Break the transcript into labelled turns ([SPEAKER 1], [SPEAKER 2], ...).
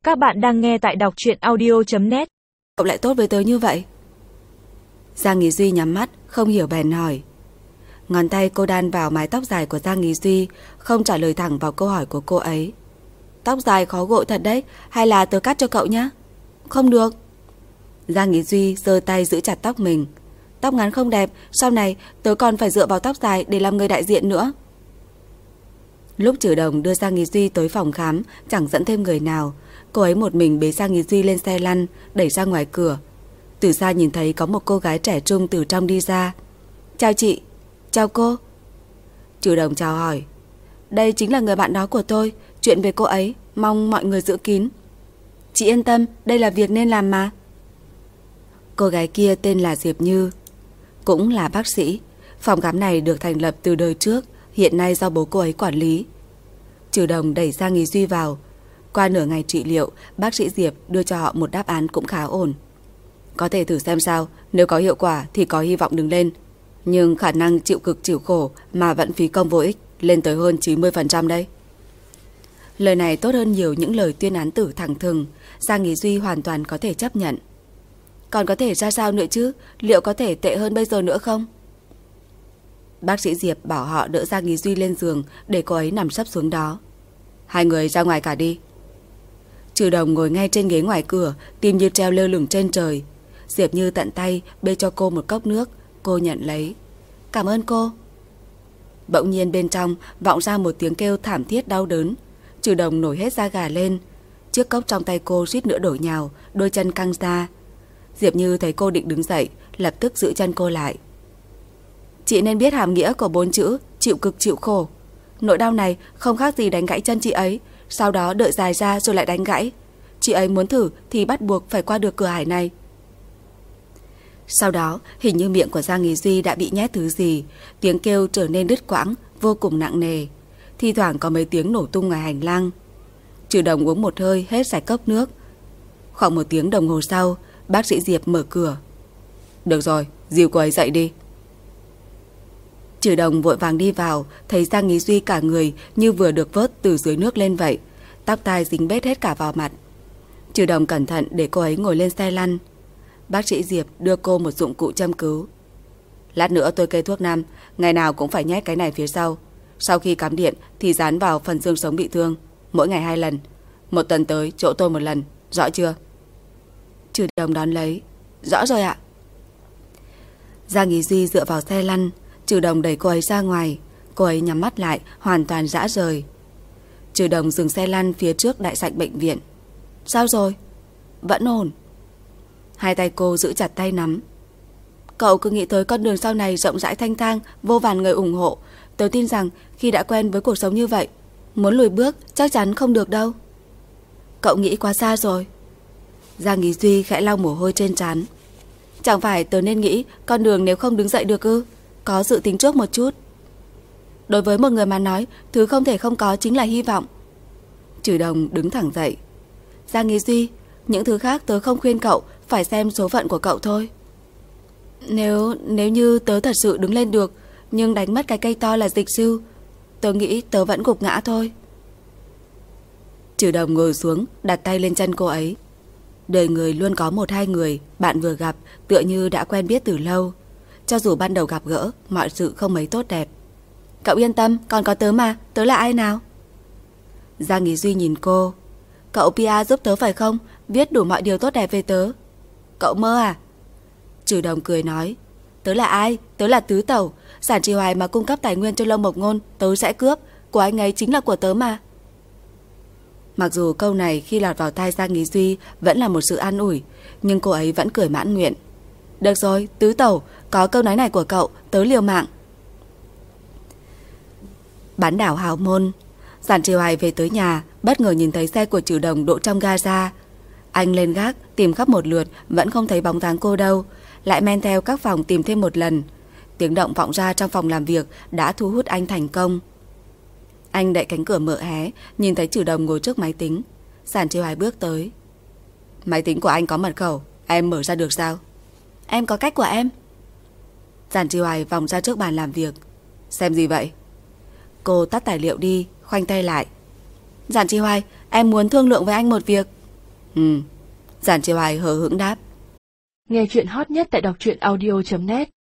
[SPEAKER 1] Các bạn đang nghe tại đọc truyện audio.net.
[SPEAKER 2] Cậu lại tốt với tớ như vậy? Giang Nghĩ Duy nhắm mắt, không hiểu bèn hỏi. Ngón tay cô đan vào mái tóc dài của Giang Nghĩ Duy, không trả lời thẳng vào câu hỏi của cô ấy. Tóc dài khó gội thật đấy, hay là tớ cắt cho cậu nhé? Không được. Giang Nghĩ Duy giơ tay giữ chặt tóc mình. Tóc ngắn không đẹp, sau này tớ còn phải dựa vào tóc dài để làm người đại diện nữa. Lúc Trừ Đồng đưa Giang Nghĩ Duy tới phòng khám, chẳng dẫn thêm người nào. Cô ấy một mình bế Giang Nghĩ Duy lên xe lăn, đẩy ra ngoài cửa. Từ xa nhìn thấy có một cô gái trẻ trung từ trong đi ra. Chào chị. Chào cô. Trừ Đồng chào hỏi. Đây chính là người bạn đó của tôi. Chuyện về cô ấy mong mọi người giữ kín. Chị yên tâm, đây là việc nên làm mà. Cô gái kia tên là Diệp Như, cũng là bác sĩ. Phòng khám này được thành lập từ đời trước, hiện nay do bố cô ấy quản lý. Trừ Đồng đẩy Giang Nghĩ Duy vào. Qua nửa ngày trị liệu, bác sĩ Diệp đưa cho họ một đáp án cũng khá ổn. Có thể thử xem sao, nếu có hiệu quả thì có hy vọng đứng lên. Nhưng khả năng chịu cực chịu khổ mà vẫn phí công vô ích, lên tới hơn 90% đấy. Lời này tốt hơn nhiều những lời tuyên án tử thẳng thừng. Giang Nghĩ Duy hoàn toàn có thể chấp nhận. Còn có thể ra sao nữa chứ? Liệu có thể tệ hơn bây giờ nữa không? Bác sĩ Diệp bảo họ đỡ Giang Nghĩ Duy lên giường để cô ấy nằm sấp xuống đó. Hai người ra ngoài cả đi. Trừ Đồng ngồi ngay trên ghế ngoài cửa, tim như treo lơ lửng trên trời. Diệp Như tận tay bê cho cô một cốc nước. Cô nhận lấy. Cảm ơn cô. Bỗng nhiên bên trong vọng ra một tiếng kêu thảm thiết đau đớn. Trừ Đồng nổi hết da gà lên. Chiếc cốc trong tay cô suýt nữa đổ nhào, đôi chân căng ra. Diệp Như thấy cô định đứng dậy, lập tức giữ chân cô lại. Chị nên biết hàm nghĩa của 4 chữ chịu cực chịu khổ. Nỗi đau này không khác gì đánh gãy chân chị ấy, sau đó đợi dài ra rồi lại đánh gãy. Chị ấy muốn thử thì bắt buộc phải qua được cửa ải này. Sau đó hình như miệng của Giang Nghĩ Duy đã bị nhét thứ gì. Tiếng kêu trở nên đứt quãng, vô cùng nặng nề. Thi thoảng có mấy tiếng nổ tung ngoài hành lang. Trừ Đồng uống một hơi hết sạch cốc nước. Khoảng 1 tiếng đồng hồ sau, bác sĩ Diệp mở cửa. Được rồi, dìu cô ấy dậy đi. Trừ Đồng vội vàng đi vào, thấy Giang Nghĩ Duy cả người như vừa được vớt từ dưới nước lên vậy. Tóc tai dính bết hết cả vào mặt. Trừ Đồng cẩn thận để cô ấy ngồi lên xe lăn. Bác sĩ Diệp đưa cô một dụng cụ châm cứu. Lát nữa tôi kê thuốc nam, ngày nào cũng phải nhét cái này phía sau. Sau khi cắm điện thì dán vào phần xương sống bị thương. Mỗi ngày 2 lần. 1 tuần tới chỗ tôi 1 lần. Rõ chưa? Trừ Đồng đón lấy. Rõ rồi ạ. Giang Nghĩ Duy dựa vào xe lăn. Trừ Đồng đẩy cô ấy ra ngoài. Cô ấy nhắm mắt lại, hoàn toàn rã rời. Trừ Đồng dừng xe lăn phía trước đại sảnh bệnh viện. Sao rồi? Vẫn ổn. Hai tay cô giữ chặt tay nắm. Cậu cứ nghĩ tới con đường sau này rộng rãi thanh thang, vô vàn người ủng hộ. Tớ tin rằng khi đã quen với cuộc sống như vậy, muốn lùi bước chắc chắn không được đâu. Cậu nghĩ quá xa rồi. Giang Nghĩ Duy khẽ lau mồ hôi trên trán. Chẳng phải tớ nên nghĩ con đường nếu không đứng dậy được ư? Có dự tính trước một chút. Đối với một người mà nói, thứ không thể không có chính là hy vọng. Trừ Đồng đứng thẳng dậy. Giang Nghĩ Duy, những thứ khác tớ không khuyên cậu, phải xem số phận của cậu thôi. Nếu như tớ thật sự đứng lên được, nhưng đánh mất cái cây to là dịch sư, tớ nghĩ tớ vẫn gục ngã thôi. Trừ Đồng ngồi xuống, đặt tay lên chân cô ấy. Đời người luôn có 1-2 người bạn vừa gặp tựa như đã quen biết từ lâu. Cho dù ban đầu gặp gỡ, mọi sự không mấy tốt đẹp. Cậu yên tâm, còn có tớ mà. Tớ là ai nào? Giang Nghĩ Duy nhìn cô. Cậu PR giúp tớ phải không? Viết đủ mọi điều tốt đẹp về tớ. Cậu mơ à? Trừ Đồng cười nói. Tớ là ai? Tớ là tứ tẩu. Giản Trì Hoài mà cung cấp tài nguyên cho Lâm Mộc Ngôn, tớ sẽ cướp. Của anh ấy chính là của tớ mà. Mặc dù câu này khi lọt vào tai Giang Nghĩ Duy vẫn là một sự an ủi, nhưng cô ấy vẫn cười mãn nguyện. Được rồi, tứ tẩu, có câu nói này của cậu, tớ liều mạng. Bán đảo Hào Môn. Giản Trì Hoài về tới nhà, bất ngờ nhìn thấy xe của Trừ Đồng đỗ trong gara. Anh lên gác tìm khắp một lượt, vẫn không thấy bóng dáng cô đâu. Lại men theo các phòng tìm thêm một lần. Tiếng động vọng ra trong phòng làm việc đã thu hút anh thành công. Anh đẩy cánh cửa mở hé, nhìn thấy Trừ Đồng ngồi trước máy tính. Giản Trì Hoài bước tới. Máy tính của anh có mật khẩu, em mở ra được sao? Em có cách của em. Giản Trì Hoài vòng ra trước bàn làm việc. Xem gì vậy? Cô tắt tài liệu đi, khoanh tay lại. Giản Trì Hoài, em muốn thương lượng với anh một việc. Giản Chiêu Hải hờ hững đáp.
[SPEAKER 3] Nghe chuyện hot nhất tại đọc truyện audio.net